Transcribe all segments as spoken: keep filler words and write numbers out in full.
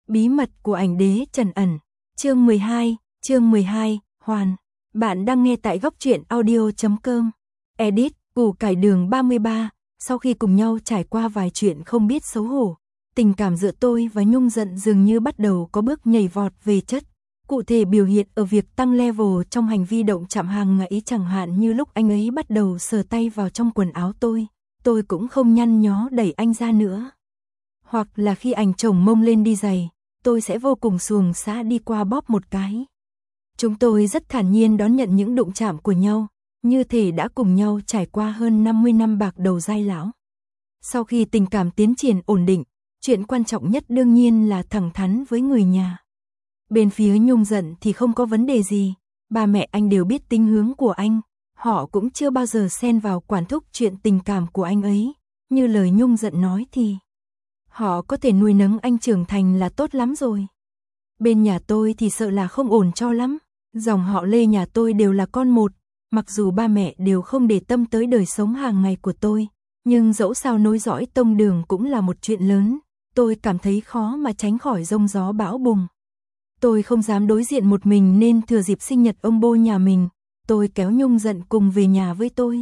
Bí mật của ảnh đế trần ẩn. Chương mười hai, chương mười hai, Hoàn. Bạn đang nghe tại góc truyện audio chấm com. Edit, củ cải đường ba mươi ba. Sau khi cùng nhau trải qua vài chuyện không biết xấu hổ, tình cảm giữa tôi và Nhung Dận dường như bắt đầu có bước nhảy vọt về chất. Cụ thể biểu hiện ở việc tăng level trong hành vi động chạm hàng ngày, chẳng hạn như lúc anh ấy bắt đầu sờ tay vào trong quần áo tôi, tôi cũng không nhăn nhó đẩy anh ra nữa. Hoặc là khi anh chồng mông lên đi giày, tôi sẽ vô cùng xuồng xã đi qua bóp một cái. Chúng tôi rất thản nhiên đón nhận những đụng chạm của nhau, như thể đã cùng nhau trải qua hơn năm mươi năm bạc đầu dai lão. Sau khi tình cảm tiến triển ổn định, chuyện quan trọng nhất đương nhiên là thẳng thắn với người nhà. Bên phía Nhung Dận thì không có vấn đề gì, ba mẹ anh đều biết tính hướng của anh, họ cũng chưa bao giờ xen vào quản thúc chuyện tình cảm của anh ấy. Như lời Nhung Dận nói thì họ có thể nuôi nấng anh trưởng thành là tốt lắm rồi. Bên nhà tôi thì sợ là không ổn cho lắm. Dòng họ Lê nhà tôi đều là con một, mặc dù ba mẹ đều không để tâm tới đời sống hàng ngày của tôi, nhưng dẫu sao nối dõi tông đường cũng là một chuyện lớn, tôi cảm thấy khó mà tránh khỏi giông gió bão bùng. Tôi không dám đối diện một mình nên thừa dịp sinh nhật ông bô nhà mình, tôi kéo Nhung Dận cùng về nhà với tôi.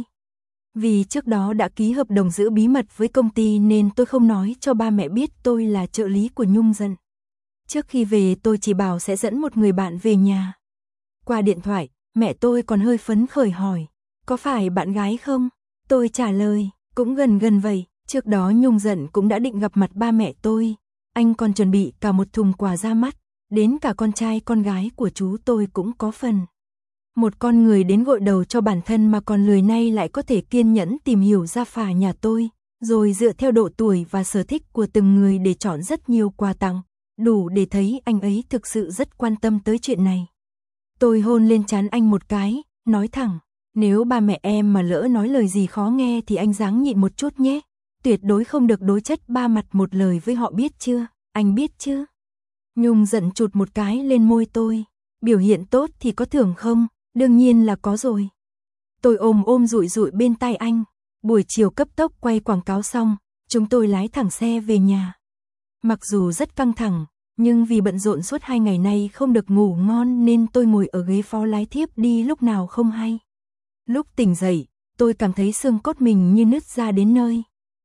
Vì trước đó đã ký hợp đồng giữ bí mật với công ty nên tôi không nói cho ba mẹ biết tôi là trợ lý của Nhung Dận. Trước khi về tôi chỉ bảo sẽ dẫn một người bạn về nhà. Qua điện thoại, mẹ tôi còn hơi phấn khởi hỏi, có phải bạn gái không? Tôi trả lời, cũng gần gần vậy. Trước đó Nhung Dận cũng đã định gặp mặt ba mẹ tôi, anh còn chuẩn bị cả một thùng quà ra mắt, đến cả con trai con gái của chú tôi cũng có phần. Một con người đến gội đầu cho bản thân mà còn lười nay lại có thể kiên nhẫn tìm hiểu gia phả nhà tôi, rồi dựa theo độ tuổi và sở thích của từng người để chọn rất nhiều quà tặng, đủ để thấy anh ấy thực sự rất quan tâm tới chuyện này. Tôi hôn lên trán anh một cái, nói thẳng, nếu ba mẹ em mà lỡ nói lời gì khó nghe thì anh ráng nhịn một chút nhé, tuyệt đối không được đối chất ba mặt một lời với họ, biết chưa, anh biết chứ? Nhung Dận chụt một cái lên môi tôi, biểu hiện tốt thì có thưởng không? Đương nhiên là có rồi. Tôi ôm ôm dụi dụi bên tai anh, buổi chiều cấp tốc quay quảng cáo xong, chúng tôi lái thẳng xe về nhà. Mặc dù rất căng thẳng, nhưng vì bận rộn suốt hai ngày nay không được ngủ ngon nên tôi ngồi ở ghế phó lái thiếp đi lúc nào không hay. Lúc tỉnh dậy, tôi cảm thấy xương cốt mình như nứt ra đến nơi.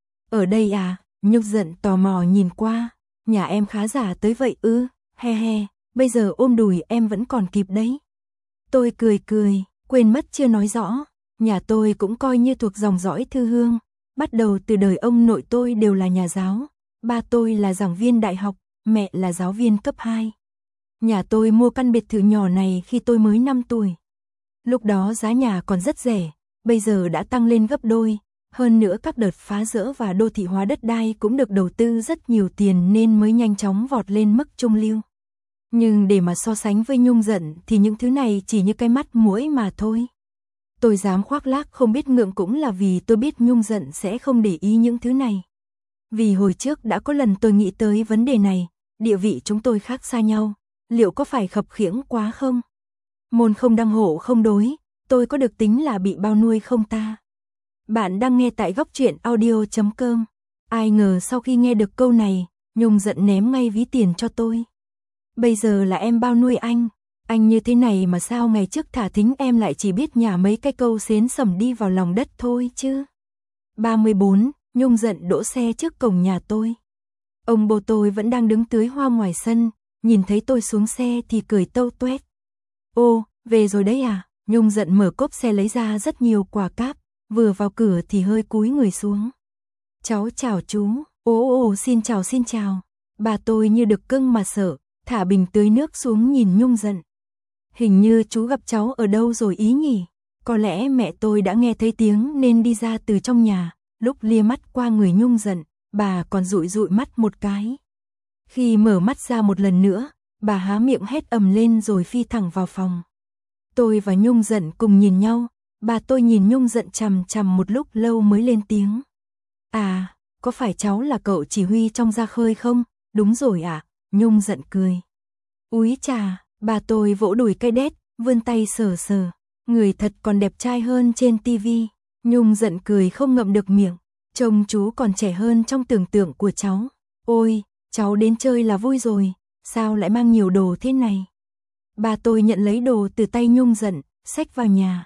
Ở đây à? Nhung Dận tò mò nhìn qua, nhà em khá giả tới vậy ư? He he, bây giờ ôm đùi em vẫn còn kịp đấy. Tôi cười cười, quên mất chưa nói rõ, nhà tôi cũng coi như thuộc dòng dõi Thư Hương, bắt đầu từ đời ông nội tôi đều là nhà giáo, ba tôi là giảng viên đại học, mẹ là giáo viên cấp hai. Nhà tôi mua căn biệt thự nhỏ này khi tôi mới năm tuổi. Lúc đó giá nhà còn rất rẻ, bây giờ đã tăng lên gấp đôi, hơn nữa các đợt phá dỡ và đô thị hóa đất đai cũng được đầu tư rất nhiều tiền nên mới nhanh chóng vọt lên mức trung lưu. Nhưng để mà so sánh với Nhung Dận thì những thứ này chỉ như cái mắt muỗi mà thôi. Tôi dám khoác lác không biết ngượng cũng là vì tôi biết Nhung Dận sẽ không để ý những thứ này. Vì hồi trước đã có lần tôi nghĩ tới vấn đề này, địa vị chúng tôi khác xa nhau, liệu có phải khập khiễng quá không? Môn không đăng hộ không đối, tôi có được tính là bị bao nuôi không ta? Bạn đang nghe tại góc truyện audio chấm com. Ai ngờ sau khi nghe được câu này, Nhung Dận ném ngay ví tiền cho tôi. Bây giờ là em bao nuôi anh, anh như thế này mà sao ngày trước thả thính em lại chỉ biết nhả mấy cái câu xến sẩm đi vào lòng đất thôi chứ. ba mươi bốn, Nhung Dận đỗ xe trước cổng nhà tôi. Ông bố tôi vẫn đang đứng tưới hoa ngoài sân, nhìn thấy tôi xuống xe thì cười tâu tuét. Ô, về rồi đấy à? Nhung Dận mở cốp xe lấy ra rất nhiều quà cáp, vừa vào cửa thì hơi cúi người xuống. Cháu chào chú, ô ô xin chào xin chào. Bà tôi như được cưng mà sợ, thả bình tưới nước xuống nhìn Nhung Dận. Hình như chú gặp cháu ở đâu rồi ý nhỉ? Có lẽ mẹ tôi đã nghe thấy tiếng nên đi ra từ trong nhà, lúc lia mắt qua người Nhung Dận, bà còn dụi dụi mắt một cái. Khi mở mắt ra một lần nữa, bà há miệng hét ầm lên rồi phi thẳng vào phòng. Tôi và Nhung Dận cùng nhìn nhau, bà tôi nhìn Nhung Dận chằm chằm một lúc lâu mới lên tiếng. À, có phải cháu là cậu chỉ huy trong Ra Khơi không? Đúng rồi ạ, à? Nhung Dận cười. Úi chà, bà tôi vỗ đùi cây đét, vươn tay sờ sờ. Người thật còn đẹp trai hơn trên tivi. Nhung Dận cười không ngậm được miệng. Trông chú còn trẻ hơn trong tưởng tượng của cháu. Ôi, cháu đến chơi là vui rồi. sao lại mang nhiều đồ thế này? Ba tôi nhận lấy đồ từ tay Nhung giận, xách vào nhà.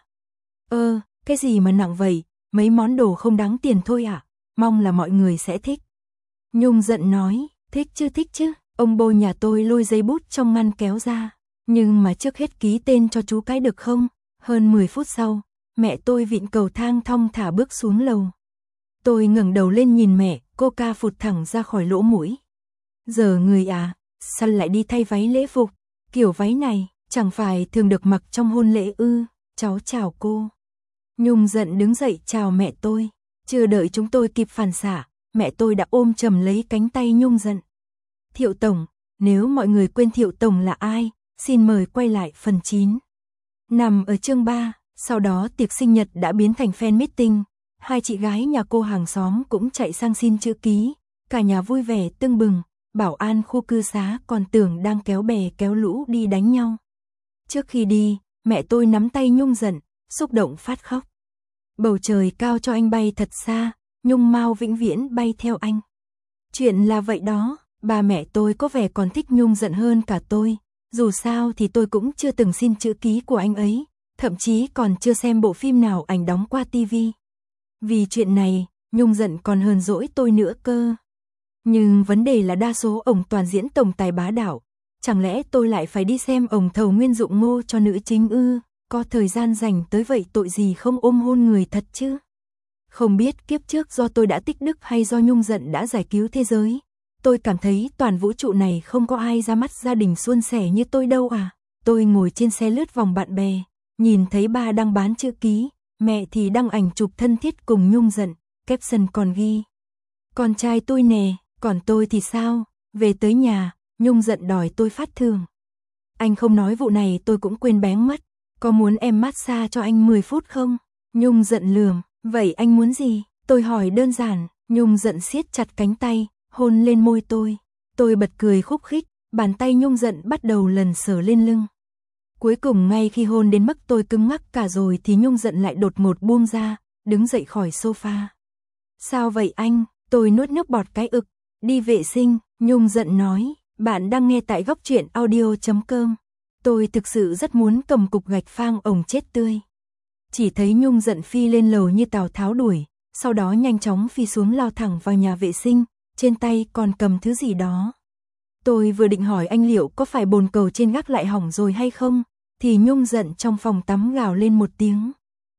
Ơ, cái gì mà nặng vậy, mấy món đồ không đáng tiền thôi ạ, à? Mong là mọi người sẽ thích. Nhung giận nói, thích chứ thích chứ, ông bô nhà tôi lôi giấy bút trong ngăn kéo ra. Nhưng mà trước hết ký tên cho chú cái được không? Hơn mười phút sau, mẹ tôi vịn cầu thang thong thả bước xuống lầu. Tôi ngẩng đầu lên nhìn mẹ, Coca phụt thẳng ra khỏi lỗ mũi. Giờ người à, sao lại đi thay váy lễ phục? Kiểu váy này, chẳng phải thường được mặc trong hôn lễ ư? Cháu chào cô. Nhung giận đứng dậy chào mẹ tôi. Chưa đợi chúng tôi kịp phản xạ, mẹ tôi đã ôm chầm lấy cánh tay Nhung giận. Thiệu Tổng, nếu mọi người quên Thiệu Tổng là ai, xin mời quay lại phần chín. Nằm ở chương ba, sau đó tiệc sinh nhật đã biến thành fan meeting. Hai chị gái nhà cô hàng xóm cũng chạy sang xin chữ ký. Cả nhà vui vẻ tưng bừng, bảo an khu cư xá còn tưởng đang kéo bè kéo lũ đi đánh nhau. Trước khi đi, mẹ tôi nắm tay Nhung giận, xúc động phát khóc. Bầu trời cao cho anh bay thật xa, Nhung mau vĩnh viễn bay theo anh. Chuyện là vậy đó, ba mẹ tôi có vẻ còn thích Nhung giận hơn cả tôi. Dù sao thì tôi cũng chưa từng xin chữ ký của anh ấy, thậm chí còn chưa xem bộ phim nào ảnh đóng qua tivi. Vì chuyện này, Nhung giận còn hờn dỗi tôi nữa cơ. Nhưng vấn đề là đa số ổng toàn diễn tổng tài bá đạo. Chẳng lẽ tôi lại phải đi xem ổng thầu nguyên dụng ngô cho nữ chính ư? Có thời gian dành tới vậy tội gì không ôm hôn người thật chứ? Không biết kiếp trước do tôi đã tích đức hay do Nhung giận đã giải cứu thế giới. Tôi cảm thấy toàn vũ trụ này không có ai ra mắt gia đình suôn sẻ như tôi đâu à. Tôi ngồi trên xe lướt vòng bạn bè, nhìn thấy ba đang bán chữ ký, mẹ thì đăng ảnh chụp thân thiết cùng Nhung giận, caption còn ghi. Con trai tôi nè, còn tôi thì sao? Về tới nhà, Nhung giận đòi tôi phát thưởng. Anh không nói vụ này tôi cũng quên bén mất. Có muốn em massage cho anh mười phút không? Nhung giận lườm, vậy anh muốn gì? Tôi hỏi đơn giản, Nhung giận siết chặt cánh tay, hôn lên môi tôi. Tôi bật cười khúc khích, bàn tay Nhung giận bắt đầu lần sờ lên lưng. Cuối cùng ngay khi hôn đến mức tôi cứng ngắc cả rồi thì Nhung giận lại đột ngột buông ra, đứng dậy khỏi sofa. Sao vậy anh? Tôi nuốt nước bọt cái ực. Đi vệ sinh, Nhung giận nói, bạn đang nghe tại góc truyện audio chấm com. Tôi thực sự rất muốn cầm cục gạch phang ổng chết tươi. Chỉ thấy Nhung giận phi lên lầu như Tào Tháo đuổi, sau đó nhanh chóng phi xuống lao thẳng vào nhà vệ sinh, trên tay còn cầm thứ gì đó. Tôi vừa định hỏi anh liệu có phải bồn cầu trên gác lại hỏng rồi hay không, thì Nhung giận trong phòng tắm gào lên một tiếng.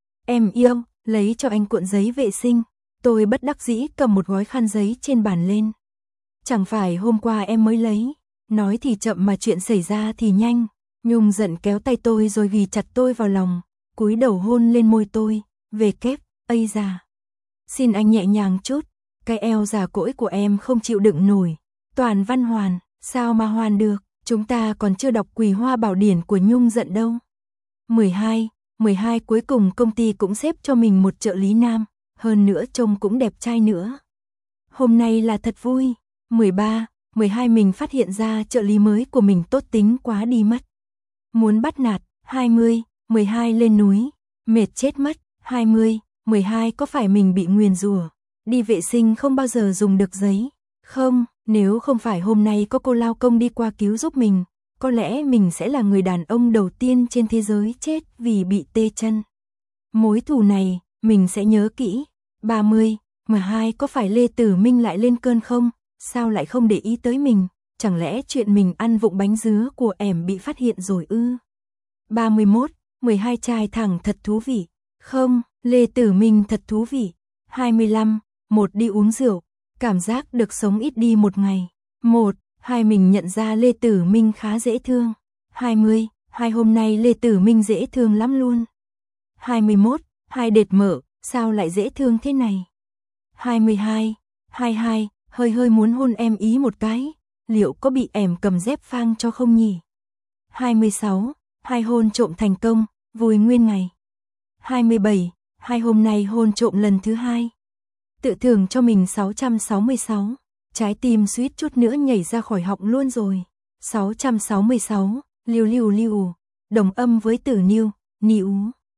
Em yêu, lấy cho anh cuộn giấy vệ sinh. Tôi bất đắc dĩ cầm một gói khăn giấy trên bàn lên. Chẳng phải hôm qua em mới lấy. Nói thì chậm mà chuyện xảy ra thì nhanh. Nhung giận kéo tay tôi rồi ghì chặt tôi vào lòng, cúi đầu hôn lên môi tôi. Về kép, ây da. Xin anh nhẹ nhàng chút, cái eo già cỗi của em không chịu đựng nổi. Toàn văn hoàn, sao mà hoàn được, chúng ta còn chưa đọc Quỳ Hoa Bảo Điển của Nhung giận đâu. mười hai, mười hai cuối cùng công ty cũng xếp cho mình một trợ lý nam, hơn nữa trông cũng đẹp trai nữa. Hôm nay là thật vui. mười ba, mười hai mình phát hiện ra trợ lý mới của mình tốt tính quá đi mất. Muốn bắt nạt, hai mươi, mười hai lên núi, mệt chết mất, hai mươi, mười hai có phải mình bị nguyền rủa, đi vệ sinh không bao giờ dùng được giấy. Không, nếu không phải hôm nay có cô lao công đi qua cứu giúp mình, có lẽ mình sẽ là người đàn ông đầu tiên trên thế giới chết vì bị tê chân. Mối thù này, mình sẽ nhớ kỹ. ba mươi, mười hai có phải Lê Tử Minh lại lên cơn không? Sao lại không để ý tới mình? Chẳng lẽ chuyện mình ăn vụng bánh dứa của ẻm bị phát hiện rồi ư? ba mươi mốt, mười hai trai thẳng thật thú vị. Không, Lê Tử Minh thật thú vị. hai mươi lăm, một đi uống rượu, cảm giác được sống ít đi một ngày. một, hai mình nhận ra Lê Tử Minh khá dễ thương. hai mươi, hai hôm nay Lê Tử Minh dễ thương lắm luôn. hai mươi mốt, hai đệt mở, sao lại dễ thương thế này? hai mươi hai, hai mươi hai, hơi hơi muốn hôn em ý một cái, liệu có bị ẻm cầm dép phang cho không nhỉ? hai mươi sáu, hai hôn trộm thành công, vui nguyên ngày. hai mươi bảy, hai hôm nay hôn trộm lần thứ hai. Tự thưởng cho mình sáu trăm sáu mươi sáu, trái tim suýt chút nữa nhảy ra khỏi họng luôn rồi. sáu trăm sáu mươi sáu, liu liu liu, đồng âm với từ niu, niu.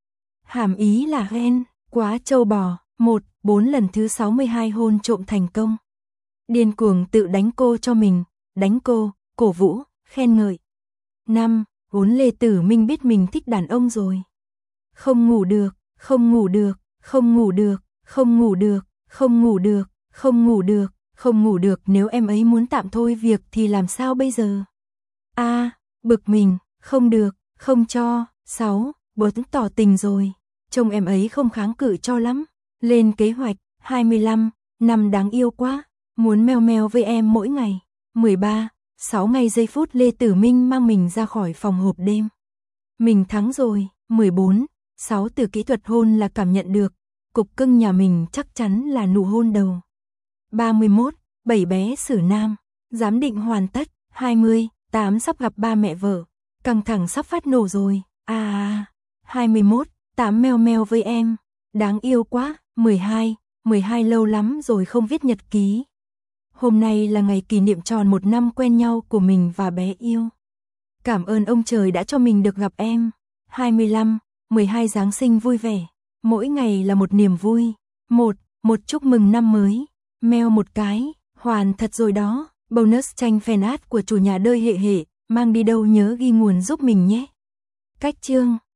Hàm ý là ghen, quá trâu bò. một, bốn lần thứ sáu mươi hai hôn trộm thành công. Điên cuồng tự đánh cô cho mình, đánh cô, cổ vũ, khen ngợi. năm. Vốn Lê Tử Minh biết mình thích đàn ông rồi. Không ngủ được, không ngủ được, không ngủ được, không ngủ được, không ngủ được, không ngủ được, không ngủ được, nếu em ấy muốn tạm thôi việc thì làm sao bây giờ? A. À, bực mình, không được, không cho. sáu. Bớt tỏ tình rồi. Trông em ấy không kháng cự cho lắm. Lên kế hoạch. hai mươi lăm. Năm đáng yêu quá. Muốn meo meo với em mỗi ngày. mười ba. sáu ngày giây phút Lê Tử Minh mang mình ra khỏi phòng hộp đêm. Mình thắng rồi. mười bốn. sáu từ kỹ thuật hôn là cảm nhận được. Cục cưng nhà mình chắc chắn là nụ hôn đầu. ba mươi mốt. bảy bé xử nam. Giám định hoàn tất. hai mươi. tám sắp gặp ba mẹ vợ. Căng thẳng sắp phát nổ rồi. À. hai mươi mốt. tám meo meo với em. Đáng yêu quá. mười hai. mười hai lâu lắm rồi không viết nhật ký. Hôm nay là ngày kỷ niệm tròn một năm quen nhau của mình và bé yêu. Cảm ơn ông trời đã cho mình được gặp em. hai mươi lăm. mười hai Giáng sinh vui vẻ. Mỗi ngày là một niềm vui. một. Một chúc mừng năm mới. Meo một cái. Hoàn thật rồi đó. Bonus tranh fan art của chủ nhà đời hệ hệ. Mang đi đâu nhớ ghi nguồn giúp mình nhé. Cách chương.